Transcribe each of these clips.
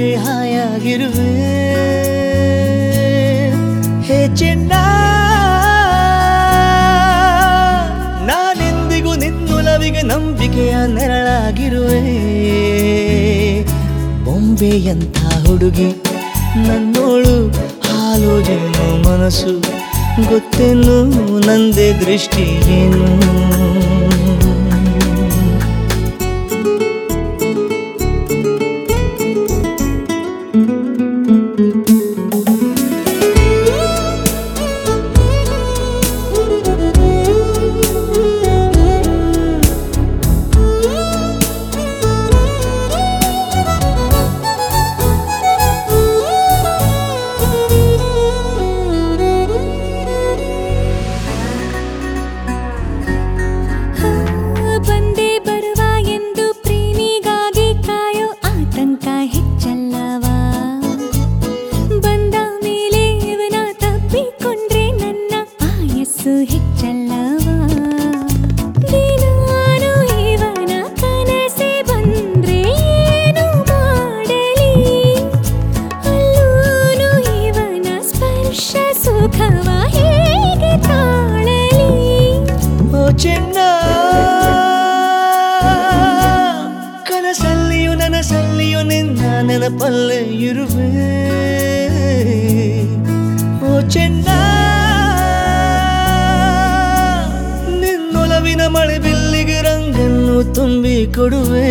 ಹಾಗೆ ಹಾಯಾಗಿರುವೆ ಹೇ ಚೆನ್ನ ನಾನೆಂದಿಗೂ ನಿನ್ನೊಲವಿಗೆ ನಂಬಿಕೆಯ ನೆರಳಾಗಿರುವೆ ಬೊಂಬೆಯಂಥ ಹುಡುಗಿ ನನ್ನೋಳು ಹಾಲು ಜೇನು ಮನಸ್ಸು ಗೊತ್ತೇನು ನಂದೇ ದೃಷ್ಟಿ ಏನು ಚೆನ್ನ ಕನಸಲ್ಲಿಯೂ ನನಸಲ್ಲಿಯೂ ನಿನ್ನ ನೆನಪಲ್ಲೇ ಇರುವೆ ಓ ಚೆನ್ನ ನಿನ್ನೊಲವಿನ ಮಳೆ ಬಿಲ್ಲಿಗೆ ರಂಗನ್ನು ತುಂಬಿ ಕೊಡುವೆ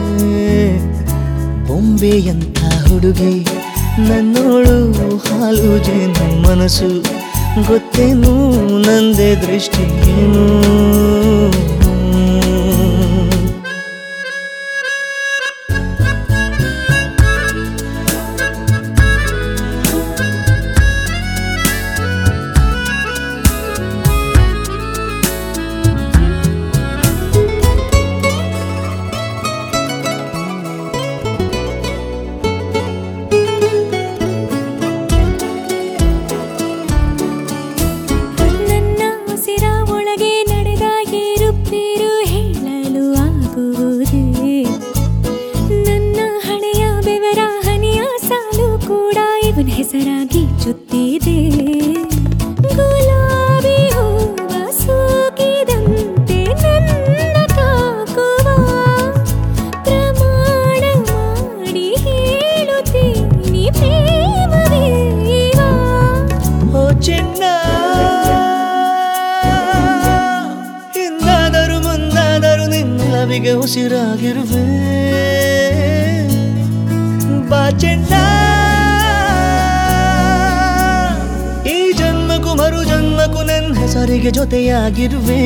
ಬೊಂಬೆಯಂಥ ಹುಡುಗಿ ನನ್ನೋಳು ಹಾಲು ಜೇನು ಮನಸ್ಸು ಗೊತ್ತೇನು ನಂದೇ ದೃಷ್ಟಿ ಏನು ಹೆಸರಾಗಿ ಚುತ್ತಿದೆ ಗುಲಾಬಿ ಹೂವ ಸೂಗಿದಂತೆ ನನ್ನ ತಾಕುವ ಪ್ರಮಾಣ ಮಾಡಿ ಹೇಳುತ್ತೀನಿ ಪ್ರೇಮವೇವ ಓ ಚೆನ್ನ ಹಿಂದಾದರೂ ಮುಂದಾದರೂ ನಿನ್ನೊಲವಿಗೆ ಉಸಿರಾಗಿರುವೆ ಬಾ ಚೆನ್ನ ಮರು ಜನ್ಮಕ್ಕೂ ನನ್ನ ಹೆಸರಿಗೆ ಜೊತೆಯಾಗಿರುವೆ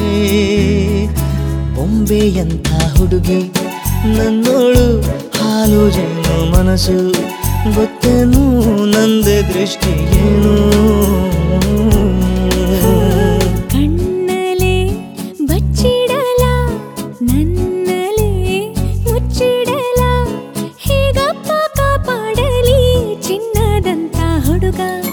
ಬೊಂಬೆಯಂಥ ಹುಡುಗಿ ನನ್ನೋಳು ಹಾಲು ಜೇನು ಮನಸ್ಸು ಗೊತ್ತೇನು ನಂದೇ ದೃಷ್ಟಿ ಏನು ಕಣ್ಣಲೆ ಬಚ್ಚಿಡಲ ನನ್ನಲೆ ಮುಚ್ಚಿಡಲ ಹೇಗಪ್ಪ ಕಾಪಾಡಲಿ ಚಿನ್ನದಂಥ ಹುಡುಗ